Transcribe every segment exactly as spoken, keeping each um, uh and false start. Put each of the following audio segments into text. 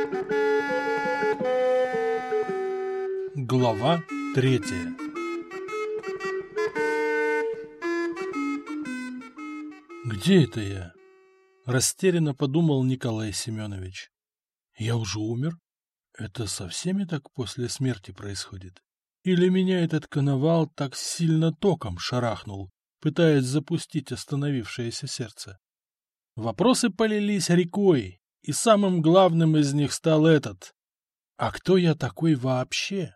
Глава третья. «Где это я?» — растерянно подумал Николай Семенович. «Я уже умер? Это со всеми так после смерти происходит? Или меня этот коновал так сильно током шарахнул, пытаясь запустить остановившееся сердце?» Вопросы полились рекой, и самым главным из них стал этот. А кто я такой вообще?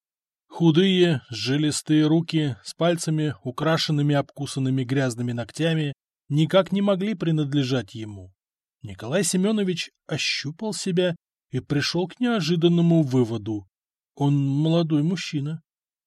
Худые, жилистые руки с пальцами, украшенными обкусанными грязными ногтями, никак не могли принадлежать ему. Николай Семенович ощупал себя и пришел к неожиданному выводу. Он молодой мужчина.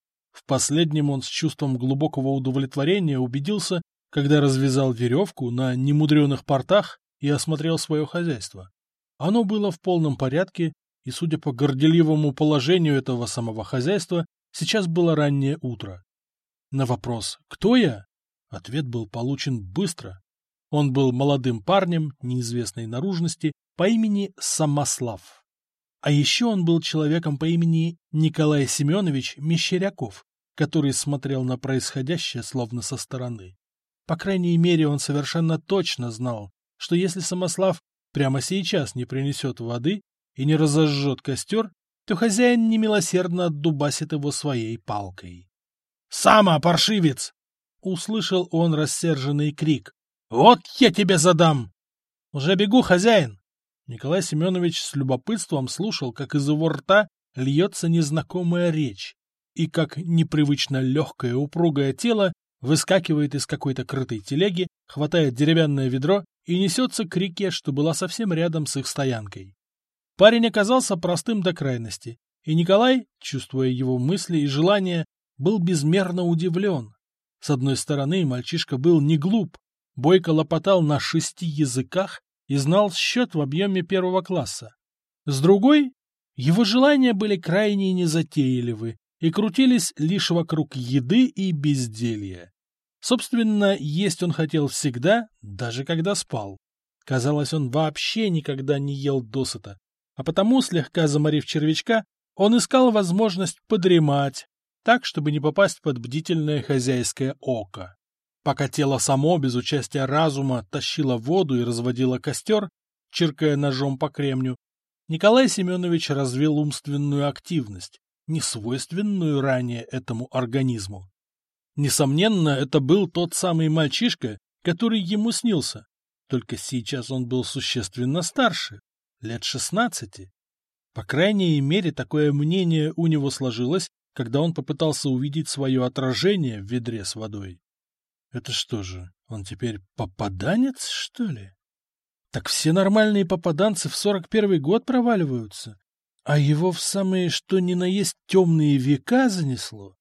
В последнем он с чувством глубокого удовлетворения убедился, когда развязал веревку на немудреных портах и осмотрел свое хозяйство. Оно было в полном порядке, и, судя по горделивому положению этого самого хозяйства, сейчас было раннее утро. На вопрос «Кто я?» ответ был получен быстро. Он был молодым парнем неизвестной наружности по имени Самослав. А еще он был человеком по имени Николай Семенович Мещеряков, который смотрел на происходящее словно со стороны. По крайней мере, он совершенно точно знал, что если Самослав прямо сейчас не принесет воды и не разожжет костер, то хозяин немилосердно отдубасит его своей палкой. «Сама, паршивец!» — услышал он рассерженный крик. «Вот я тебе задам!» «Уже бегу, хозяин!» Николай Семенович с любопытством слушал, как из его рта льется незнакомая речь, и как непривычно легкое упругое тело выскакивает из какой-то крытой телеги, хватает деревянное ведро и несется к реке, что была совсем рядом с их стоянкой. Парень оказался простым до крайности, и Николай, чувствуя его мысли и желания, был безмерно удивлен. С одной стороны, мальчишка был не глуп, бойко лопотал на шести языках и знал счет в объеме первого класса. С другой, его желания были крайне незатейливы и крутились лишь вокруг еды и безделья. Собственно, есть он хотел всегда, даже когда спал. Казалось, он вообще никогда не ел досыта, а потому, слегка заморив червячка, он искал возможность подремать, так, чтобы не попасть под бдительное хозяйское око. Пока тело само, без участия разума, тащило воду и разводило костер, чиркая ножом по кремню, Николай Семенович развил умственную активность, несвойственную ранее этому организму. Несомненно, это был тот самый мальчишка, который ему снился, только сейчас он был существенно старше, лет шестнадцати. По крайней мере, такое мнение у него сложилось, когда он попытался увидеть свое отражение в ведре с водой. Это что же, он теперь попаданец, что ли? Так все нормальные попаданцы в сорок первый год проваливаются, а его в самые что ни на есть темные века занесло.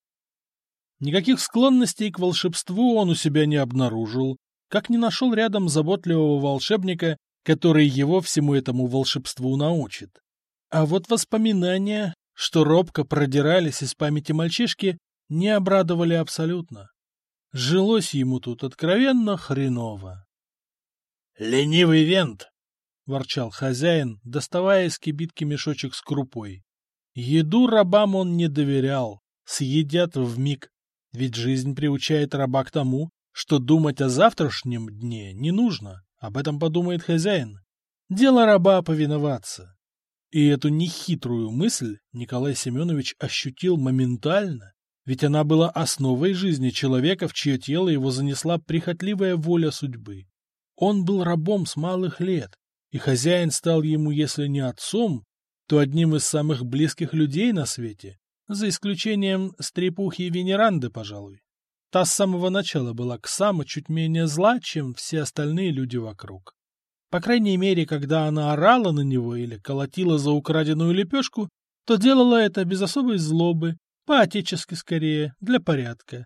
Никаких склонностей к волшебству он у себя не обнаружил, как не нашел рядом заботливого волшебника, который его всему этому волшебству научит. А вот воспоминания, что робко продирались из памяти мальчишки, не обрадовали абсолютно. Жилось ему тут откровенно хреново. «Ленивый вент!» — ворчал хозяин, доставая из кибитки мешочек с крупой. Еду рабам он не доверял, съедят вмиг, ведь жизнь приучает раба к тому, что думать о завтрашнем дне не нужно, об этом подумает хозяин. Дело раба повиноваться. И эту нехитрую мысль Николай Семенович ощутил моментально, ведь она была основой жизни человека, в чье тело его занесла прихотливая воля судьбы. Он был рабом с малых лет, и хозяин стал ему, если не отцом, то одним из самых близких людей на свете, за исключением стрепухи Венеранды, пожалуй. Та с самого начала была к Само чуть менее зла, чем все остальные люди вокруг. По крайней мере, когда она орала на него или колотила за украденную лепешку, то делала это без особой злобы, по-отечески скорее, для порядка.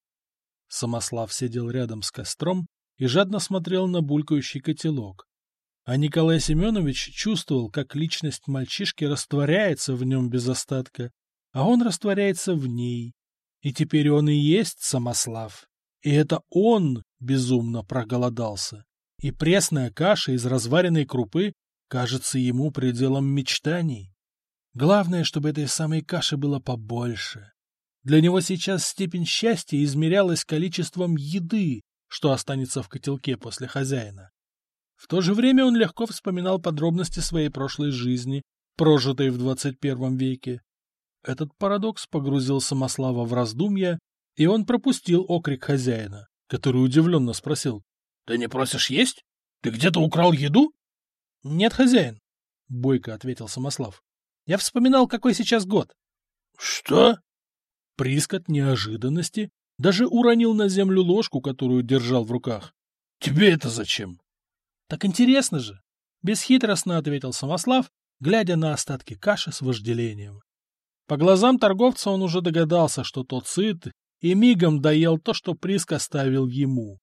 Самослав сидел рядом с костром и жадно смотрел на булькающий котелок. А Николай Семенович чувствовал, как личность мальчишки растворяется в нем без остатка, а он растворяется в ней. И теперь он и есть Самослав. И это он безумно проголодался. И пресная каша из разваренной крупы кажется ему пределом мечтаний. Главное, чтобы этой самой каши было побольше. Для него сейчас степень счастья измерялась количеством еды, что останется в котелке после хозяина. В то же время он легко вспоминал подробности своей прошлой жизни, прожитой в двадцать первом веке. Этот парадокс погрузил Самослава в раздумья, и он пропустил окрик хозяина, который удивленно спросил: «Ты не просишь есть? Ты где-то украл еду?» «Нет, хозяин», — бойко ответил Самослав. «Я вспоминал, какой сейчас год». «Что?» Приск от неожиданности даже уронил на землю ложку, которую держал в руках. «Тебе это зачем?» «Так интересно же!» — бесхитростно ответил Самослав, глядя на остатки каши с вожделением. По глазам торговца он уже догадался, что тот сыт, и мигом доел то, что Приск оставил ему.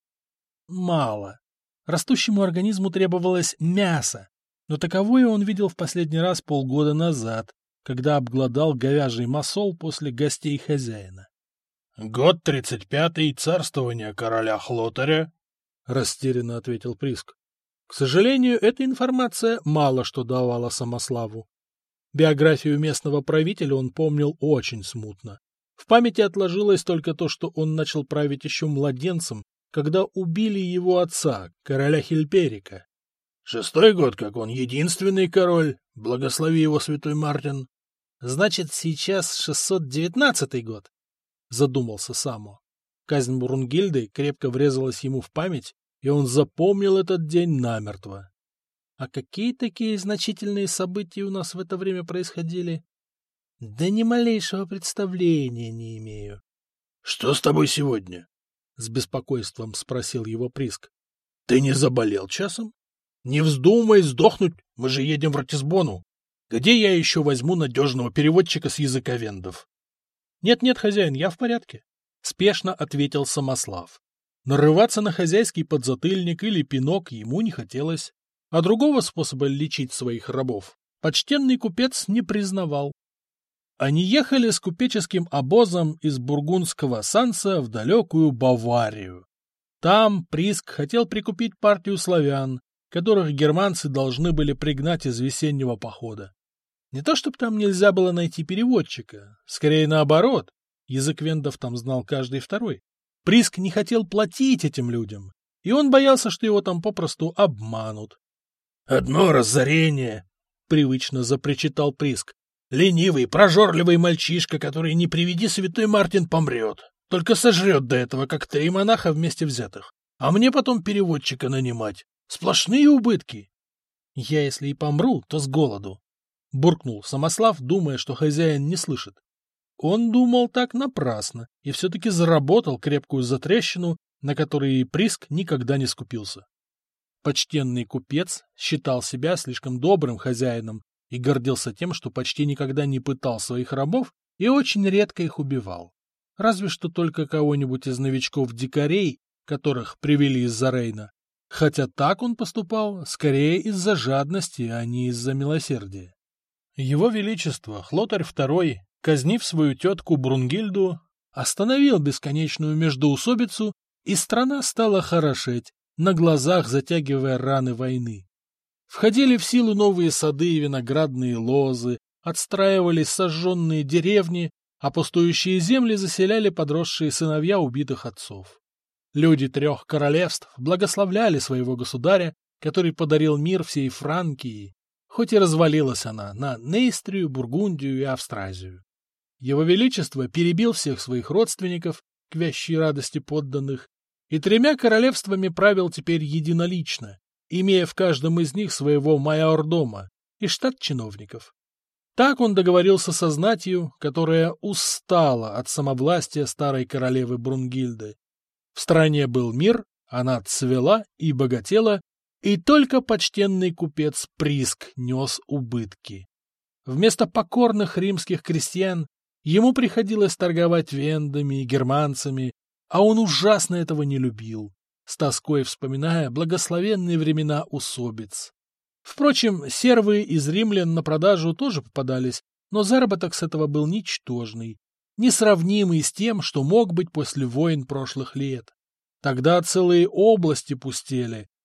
Мало. Растущему организму требовалось мясо, но таковое он видел в последний раз полгода назад, когда обглодал говяжий масол после гостей хозяина. — Год тридцать пятый, царствование короля Хлотаря, — растерянно ответил Приск. К сожалению, эта информация мало что давала Самославу. Биографию местного правителя он помнил очень смутно. В памяти отложилось только то, что он начал править еще младенцем, когда убили его отца, короля Хильперика. Шестой год, как он единственный король, благослови его святой Мартин. Значит, сейчас шестьсот девятнадцатый год, задумался Само. Казнь Брунгильды крепко врезалась ему в память, и он запомнил этот день намертво. А какие такие значительные события у нас в это время происходили? Да ни малейшего представления не имею. — Что с тобой сегодня? — с беспокойством спросил его Приск. — Ты не заболел часом? Не вздумай сдохнуть, мы же едем в Ратисбону. Где я еще возьму надежного переводчика с языка вендов? Нет, — Нет-нет, хозяин, я в порядке, — спешно ответил Самослав. Нарываться на хозяйский подзатыльник или пинок ему не хотелось, а другого способа лечить своих рабов почтенный купец не признавал. Они ехали с купеческим обозом из бургундского Санса в далекую Баварию. Там Приск хотел прикупить партию славян, которых германцы должны были пригнать из весеннего похода. Не то чтобы там нельзя было найти переводчика, скорее наоборот, язык вендов там знал каждый второй. Приск не хотел платить этим людям, и он боялся, что его там попросту обманут. — Одно разорение! — привычно запричитал Приск. — Ленивый, прожорливый мальчишка, который, не приведи святой Мартин, помрет. Только сожрет до этого, как три монаха вместе взятых. А мне потом переводчика нанимать. Сплошные убытки. — Я, если и помру, то с голоду, — буркнул Самослав, думая, что хозяин не слышит. Он думал так напрасно и все-таки заработал крепкую затрещину, на которой Приск никогда не скупился. Почтенный купец считал себя слишком добрым хозяином и гордился тем, что почти никогда не пытал своих рабов и очень редко их убивал. Разве что только кого-нибудь из новичков-дикарей, которых привели из-за Рейна. Хотя так он поступал скорее из-за жадности, а не из-за милосердия. Его Величество Хлотарь второй, казнив свою тетку Брунгильду, остановил бесконечную междоусобицу, и страна стала хорошеть, на глазах затягивая раны войны. Входили в силу новые сады и виноградные лозы, отстраивались сожженные деревни, а пустующие земли заселяли подросшие сыновья убитых отцов. Люди трех королевств благословляли своего государя, который подарил мир всей Франкии, хоть и развалилась она на Нейстрию, Бургундию и Австразию. Его Величество перебил всех своих родственников, к вящей радости подданных, и тремя королевствами правил теперь единолично, имея в каждом из них своего майордома и штат чиновников. Так он договорился со знатью, которая устала от самовластия старой королевы Брунгильды. В стране был мир, она цвела и богатела, и только почтенный купец Приск нес убытки. Вместо покорных римских крестьян ему приходилось торговать вендами и германцами, а он ужасно этого не любил, с тоской вспоминая благословенные времена усобиц. Впрочем, сервы из римлян на продажу тоже попадались, но заработок с этого был ничтожный, несравнимый с тем, что мог быть после войн прошлых лет. Тогда целые области пустели,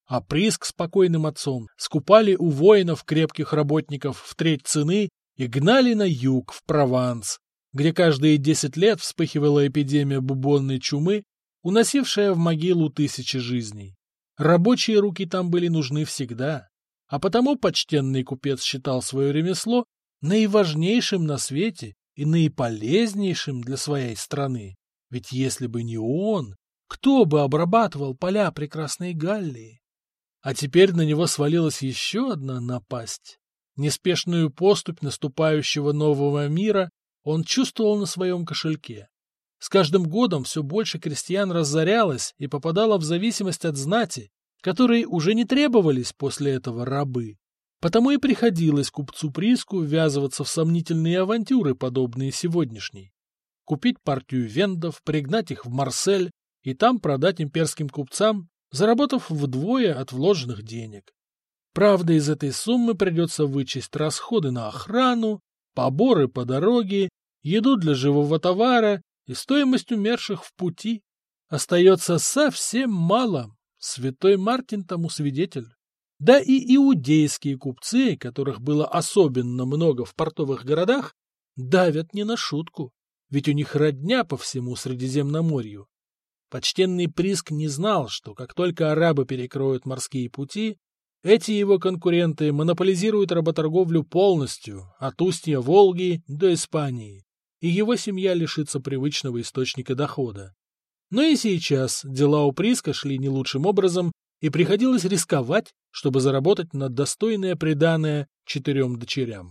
а Приск с покойным отцом скупали у воинов крепких работников в треть цены и гнали на юг, в Прованс, где каждые десять лет вспыхивала эпидемия бубонной чумы, уносившая в могилу тысячи жизней. Рабочие руки там были нужны всегда, а потому почтенный купец считал свое ремесло наиважнейшим на свете и наиполезнейшим для своей страны. Ведь если бы не он, кто бы обрабатывал поля прекрасной Галлии? А теперь на него свалилась еще одна напасть. Неспешную поступь наступающего нового мира он чувствовал на своем кошельке. С каждым годом все больше крестьян разорялось и попадало в зависимость от знати, которые уже не требовались после этого рабы. Потому и приходилось купцу Приску ввязываться в сомнительные авантюры, подобные сегодняшней. Купить партию вендов, пригнать их в Марсель и там продать имперским купцам, заработав вдвое от вложенных денег. Правда, из этой суммы придется вычесть расходы на охрану, поборы по дороге, еду для живого товара и стоимость умерших в пути. Остается совсем мало. Святой Мартин тому свидетель. Да и иудейские купцы, которых было особенно много в портовых городах, давят не на шутку, ведь у них родня по всему Средиземноморью. Почтенный Приск не знал, что как только арабы перекроют морские пути, эти его конкуренты монополизируют работорговлю полностью, от устья Волги до Испании, и его семья лишится привычного источника дохода. Но и сейчас дела у Приска шли не лучшим образом, и приходилось рисковать, чтобы заработать на достойное приданое четырем дочерям.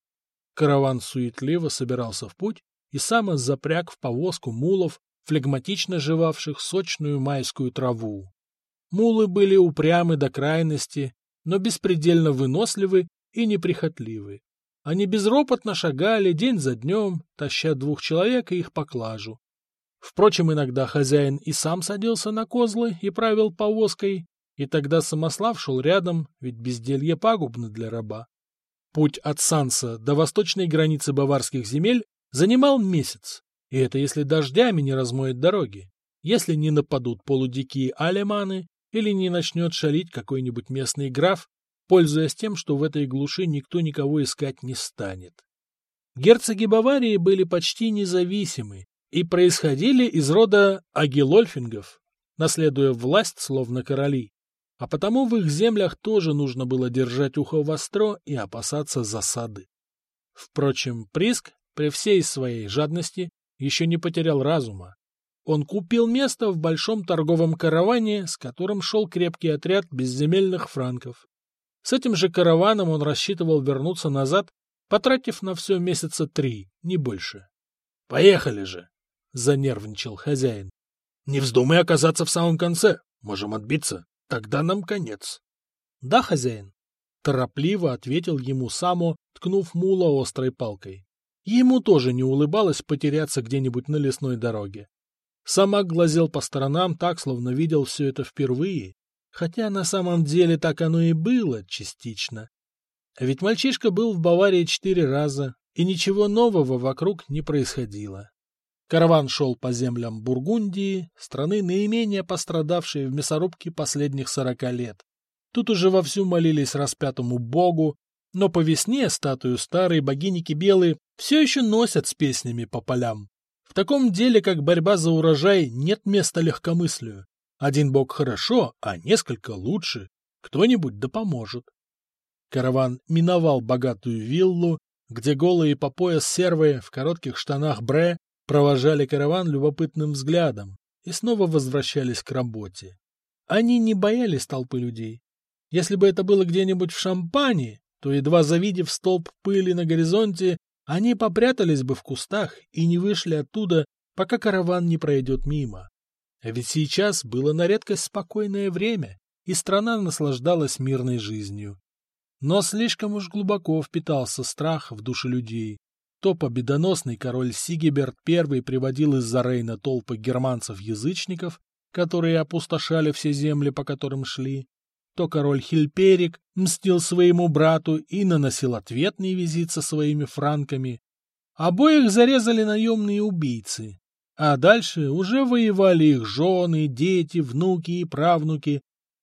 Караван суетливо собирался в путь и сам запряг в повозку мулов, флегматично жевавших сочную майскую траву. Мулы были упрямы до крайности, но беспредельно выносливы и неприхотливы. Они безропотно шагали день за днем, таща двух человек и их поклажу. Впрочем, иногда хозяин и сам садился на козлы и правил повозкой, и тогда Самослав шел рядом, ведь безделье пагубно для раба. Путь от Санса до восточной границы баварских земель занимал месяц, и это если дождями не размоет дороги, если не нападут полудикие алеманы или не начнет шалить какой-нибудь местный граф, пользуясь тем, что в этой глуши никто никого искать не станет. Герцоги Баварии были почти независимы и происходили из рода агилольфингов, наследуя власть словно короли, а потому в их землях тоже нужно было держать ухо востро и опасаться засады. Впрочем, Приск при всей своей жадности еще не потерял разума. Он купил место в большом торговом караване, с которым шел крепкий отряд безземельных франков. С этим же караваном он рассчитывал вернуться назад, потратив на все месяца три, не больше. — Поехали же! — занервничал хозяин. — Не вздумай оказаться в самом конце. Можем отбиться. Тогда нам конец. — Да, хозяин. Торопливо ответил ему Само, ткнув мула острой палкой. Ему тоже не улыбалось потеряться где-нибудь на лесной дороге. Самак глазел по сторонам так, словно видел все это впервые, хотя на самом деле так оно и было частично. А ведь мальчишка был в Баварии четыре раза, и ничего нового вокруг не происходило. Караван шел по землям Бургундии, страны, наименее пострадавшей в мясорубке последних сорока лет. Тут уже вовсю молились распятому богу, но по весне статую старой богини Кибелы все еще носят с песнями по полям. В таком деле, как борьба за урожай, нет места легкомыслию. Один бог хорошо, а несколько лучше. Кто-нибудь да поможет. Караван миновал богатую виллу, где голые по пояс сервы в коротких штанах бре провожали караван любопытным взглядом и снова возвращались к работе. Они не боялись толпы людей. Если бы это было где-нибудь в Шампани, то, едва завидев столб пыли на горизонте, они попрятались бы в кустах и не вышли оттуда, пока караван не пройдет мимо. А ведь сейчас было на редкость спокойное время, и страна наслаждалась мирной жизнью. Но слишком уж глубоко впитался страх в души людей. То победоносный король Сигиберт I приводил из-за Рейна толпы германцев-язычников, которые опустошали все земли, по которым шли, то король Хильперик мстил своему брату и наносил ответный визит со своими франками. Обоих зарезали наемные убийцы, а дальше уже воевали их жены, дети, внуки и правнуки.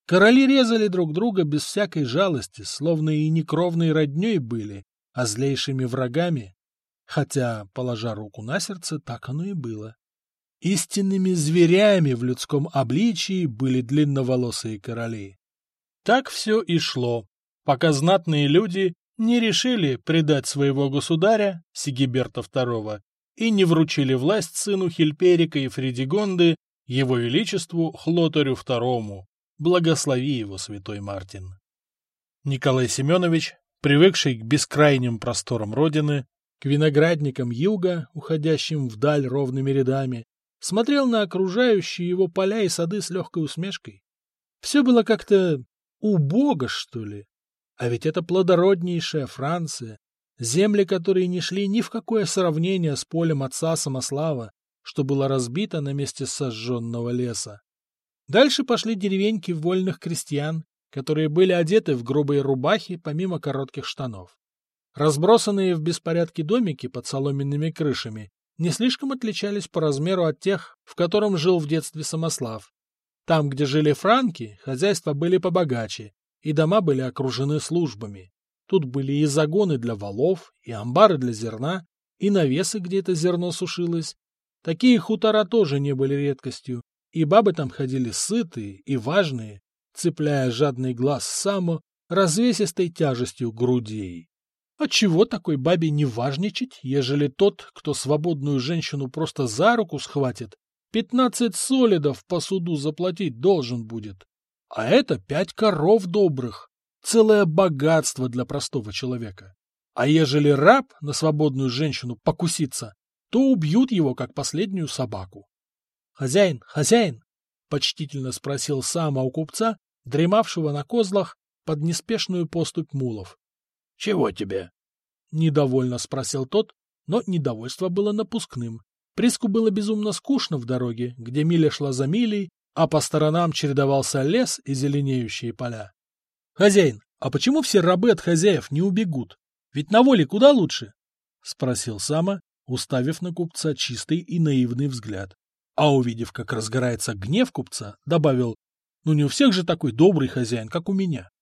Короли резали друг друга без всякой жалости, словно и не кровной родней были, а злейшими врагами. Хотя, положа руку на сердце, так оно и было. Истинными зверями в людском обличии были длинноволосые короли. Так все и шло, пока знатные люди не решили предать своего государя, Сигиберта второго, и не вручили власть сыну Хильперика и Фредигонды, его величеству Хлотарю второму. Благослови его, святой Мартин. Николай Семенович, привыкший к бескрайним просторам родины, к виноградникам юга, уходящим вдаль ровными рядами, смотрел на окружающие его поля и сады с легкой усмешкой. Все было как-то убого, что ли. А ведь это плодороднейшая Франция, земли, которые не шли ни в какое сравнение с полем отца Самослава, что было разбито на месте сожженного леса. Дальше пошли деревеньки вольных крестьян, которые были одеты в грубые рубахи помимо коротких штанов. Разбросанные в беспорядке домики под соломенными крышами не слишком отличались по размеру от тех, в котором жил в детстве Самослав. Там, где жили франки, хозяйства были побогаче, и дома были окружены службами. Тут были и загоны для волов, и амбары для зерна, и навесы, где это зерно сушилось. Такие хутора тоже не были редкостью, и бабы там ходили сытые и важные, цепляя жадный глаз саму развесистой тяжестью грудей. Отчего такой бабе не важничать, ежели тот, кто свободную женщину просто за руку схватит, пятнадцать солидов по суду заплатить должен будет? А это пять коров добрых, целое богатство для простого человека. А ежели раб на свободную женщину покусится, то убьют его, как последнюю собаку. «Хозяин, хозяин!» — почтительно спросил Сама у купца, дремавшего на козлах под неспешную поступь мулов. «Чего тебе?» — недовольно спросил тот, но недовольство было напускным. Приску было безумно скучно в дороге, где миля шла за милей, а по сторонам чередовался лес и зеленеющие поля. «Хозяин, а почему все рабы от хозяев не убегут? Ведь на воле куда лучше?» — спросил Сама, уставив на купца чистый и наивный взгляд. А увидев, как разгорается гнев купца, добавил: «Ну не у всех же такой добрый хозяин, как у меня».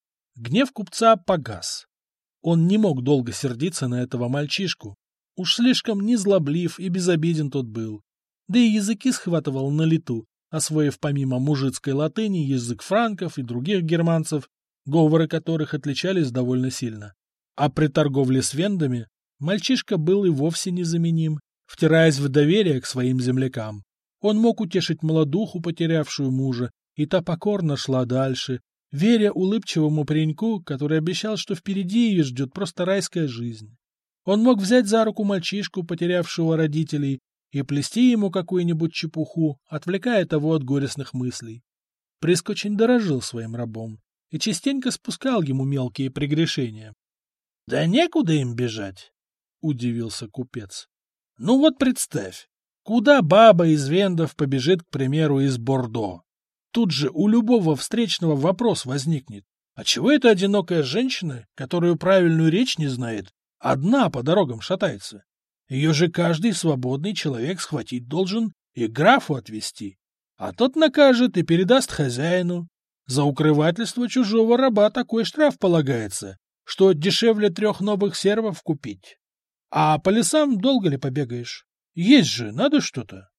Гнев купца погас. Он не мог долго сердиться на этого мальчишку. Уж слишком незлоблив и безобиден тот был. Да и языки схватывал на лету, освоив помимо мужицкой латыни язык франков и других германцев, говоры которых отличались довольно сильно. А при торговле с вендами мальчишка был и вовсе незаменим, втираясь в доверие к своим землякам. Он мог утешить молодуху, потерявшую мужа, и та покорно шла дальше, веря улыбчивому пареньку, который обещал, что впереди ее ждет просто райская жизнь. Он мог взять за руку мальчишку, потерявшего родителей, и плести ему какую-нибудь чепуху, отвлекая того от горестных мыслей. Приск очень дорожил своим рабом и частенько спускал ему мелкие прегрешения. — Да некуда им бежать, — удивился купец. — Ну вот представь, куда баба из вендов побежит, к примеру, из Бордо? Тут же у любого встречного вопрос возникнет. А чего эта одинокая женщина, которую правильную речь не знает, одна по дорогам шатается? Ее же каждый свободный человек схватить должен и к графу отвезти. А тот накажет и передаст хозяину. За укрывательство чужого раба такой штраф полагается, что дешевле трех новых сервов купить. А по лесам долго ли побегаешь? Есть же, надо что-то.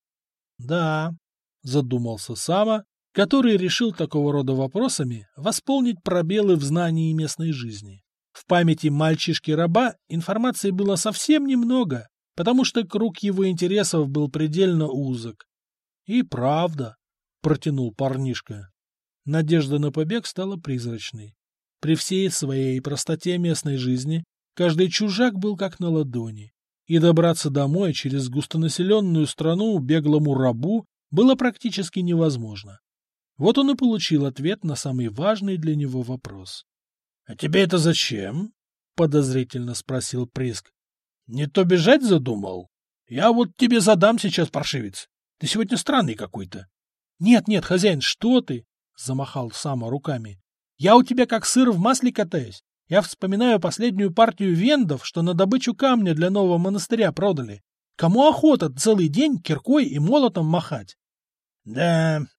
Да, задумался Сама, который решил такого рода вопросами восполнить пробелы в знании местной жизни. В памяти мальчишки-раба информации было совсем немного, потому что круг его интересов был предельно узок. И правда, протянул парнишка. Надежда на побег стала призрачной. При всей своей простоте местной жизни каждый чужак был как на ладони, и добраться домой через густонаселенную страну беглому рабу было практически невозможно. Вот он и получил ответ на самый важный для него вопрос. — А тебе это зачем? — подозрительно спросил Приск. — Не то бежать задумал? Я вот тебе задам сейчас, паршивец. Ты сегодня странный какой-то. — Нет, нет, хозяин, что ты? — замахал Сама руками. — Я у тебя как сыр в масле катаюсь. Я вспоминаю последнюю партию вендов, что на добычу камня для нового монастыря продали. Кому охота целый день киркой и молотом махать? — Да,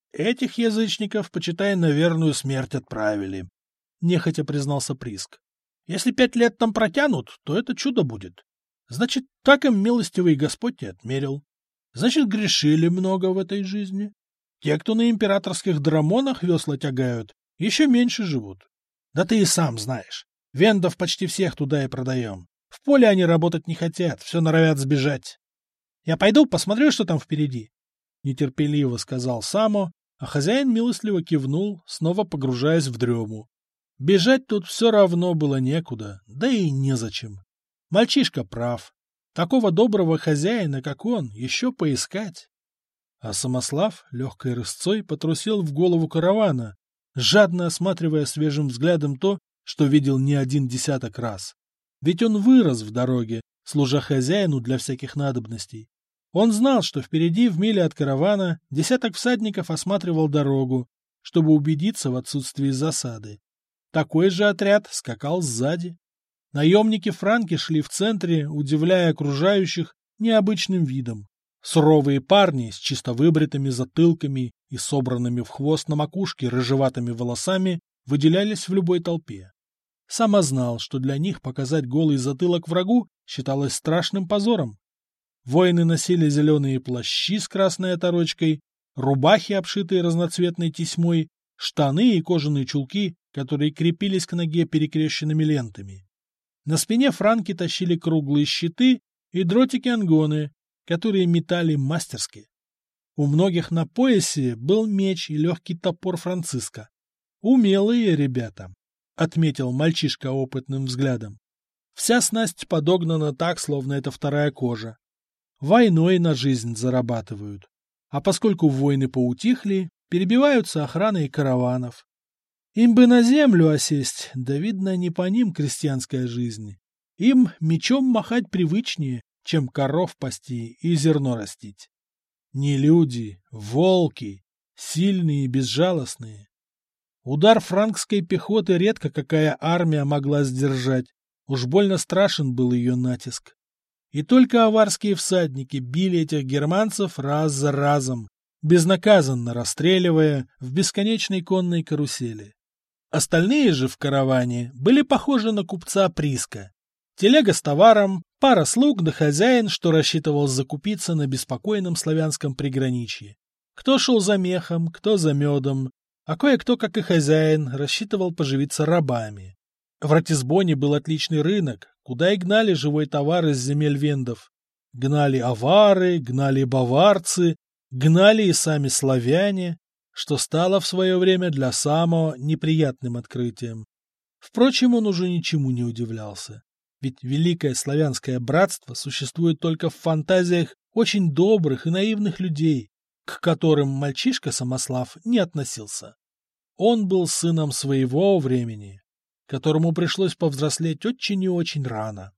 Этих язычников, почитай, на верную смерть отправили, — нехотя признался Приск. Если пять лет там протянут, то это чудо будет. Значит, так им милостивый Господь и отмерил. Значит, грешили много в этой жизни. Те, кто на императорских драмонах весла тягают, еще меньше живут. Да ты и сам знаешь. Вендов почти всех туда и продаем. В поле они работать не хотят, все норовят сбежать. Я пойду посмотрю, что там впереди. Нетерпеливо сказал Само, а хозяин милостливо кивнул, снова погружаясь в дрему. Бежать тут все равно было некуда, да и незачем. Мальчишка прав. Такого доброго хозяина, как он, еще поискать. А Самослав легкой рысцой потрусил в голову каравана, жадно осматривая свежим взглядом то, что видел не один десяток раз. Ведь он вырос в дороге, служа хозяину для всяких надобностей. Он знал, что впереди, в миле от каравана, десяток всадников осматривал дорогу, чтобы убедиться в отсутствии засады. Такой же отряд скакал сзади. Наемники-франки шли в центре, удивляя окружающих необычным видом. Суровые парни с чисто выбритыми затылками и собранными в хвост на макушке рыжеватыми волосами выделялись в любой толпе. Сама знал, что для них показать голый затылок врагу считалось страшным позором. Воины носили зеленые плащи с красной оторочкой, рубахи, обшитые разноцветной тесьмой, штаны и кожаные чулки, которые крепились к ноге перекрещенными лентами. На спине франки тащили круглые щиты и дротики-ангоны, которые метали мастерски. У многих на поясе был меч и легкий топор Франциска. Умелые ребята, — отметил мальчишка опытным взглядом. Вся снасть подогнана так, словно это вторая кожа. Войной на жизнь зарабатывают. А поскольку войны поутихли, перебиваются охраной караванов. Им бы на землю осесть, да, видно, не по ним крестьянская жизнь. Им мечом махать привычнее, чем коров пасти и зерно растить. Не люди, волки, сильные и безжалостные. Удар франкской пехоты редко какая армия могла сдержать, уж больно страшен был ее натиск. И только аварские всадники били этих германцев раз за разом, безнаказанно расстреливая в бесконечной конной карусели. Остальные же в караване были похожи на купца Приска. Телега с товаром, пара слуг да хозяин, что рассчитывал закупиться на беспокойном славянском приграничье. Кто шел за мехом, кто за медом, а кое-кто, как и хозяин, рассчитывал поживиться рабами. В Ратисбоне был отличный рынок, куда и гнали живой товар из земель вендов. Гнали авары, гнали баварцы, гнали и сами славяне, что стало в свое время для Само неприятным открытием. Впрочем, он уже ничему не удивлялся. Ведь великое славянское братство существует только в фантазиях очень добрых и наивных людей, к которым мальчишка Самослав не относился. Он был сыном своего времени, которому пришлось повзрослеть очень и очень рано.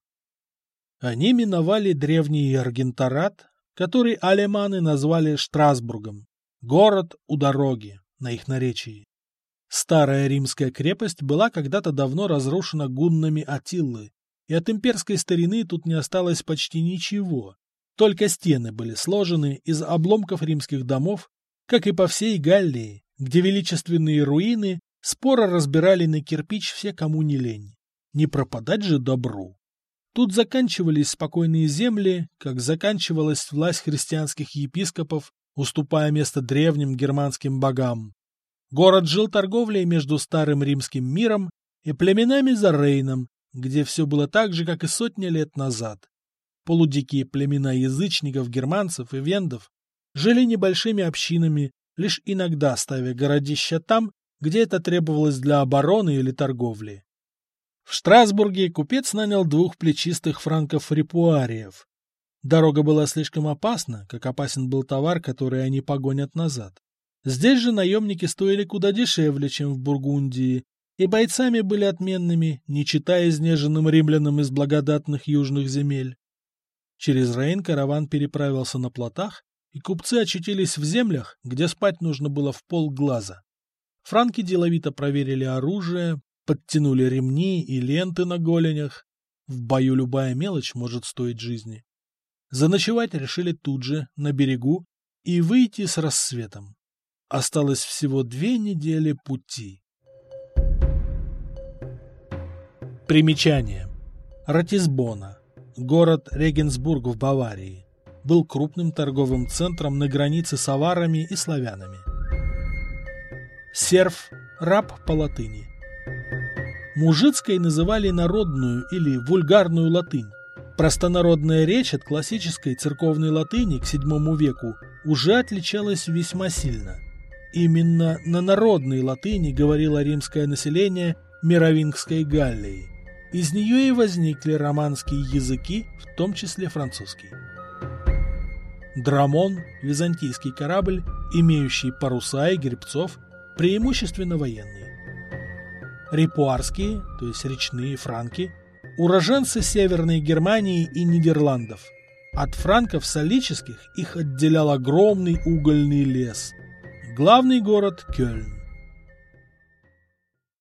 Они миновали древний Аргентарат, который алеманы назвали Штрасбургом, город у дороги, на их наречии. Старая римская крепость была когда-то давно разрушена гуннами Аттилы, и от имперской старины тут не осталось почти ничего. Только стены были сложены из обломков римских домов, как и по всей Галлии, где величественные руины споро разбирали на кирпич все, кому не лень. Не пропадать же добру. Тут заканчивались спокойные земли, как заканчивалась власть христианских епископов, уступая место древним германским богам. Город жил торговлей между старым римским миром и племенами за Рейном, где все было так же, как и сотни лет назад. Полудикие племена язычников, германцев и вендов жили небольшими общинами, лишь иногда ставя городища там, где это требовалось для обороны или торговли. В Штрасбурге купец нанял двух плечистых франков-репуариев. Дорога была слишком опасна, как опасен был товар, который они погонят назад. Здесь же наемники стоили куда дешевле, чем в Бургундии, и бойцами были отменными, не читая изнеженным римлянам из благодатных южных земель. Через Рейн караван переправился на плотах, и купцы очутились в землях, где спать нужно было в полглаза. Франки деловито проверили оружие, подтянули ремни и ленты на голенях. В бою любая мелочь может стоить жизни. Заночевать решили тут же, на берегу, и выйти с рассветом. Осталось всего две недели пути. Примечание. Ратисбона, город Регенсбург в Баварии, был крупным торговым центром на границе с аварами и славянами. Серф – раб по латыни. Мужицкой называли народную или вульгарную латынь. Простонародная речь от классической церковной латыни к седьмому веку уже отличалась весьма сильно. Именно на народной латыни говорило римское население Меровингской Галлии. Из нее и возникли романские языки, в том числе французский. Драмон – византийский корабль, имеющий паруса и гребцов, преимущественно военные. Репуарские, то есть речные франки, уроженцы Северной Германии и Нидерландов. От франков солических их отделял огромный угольный лес. Главный город – Кёльн.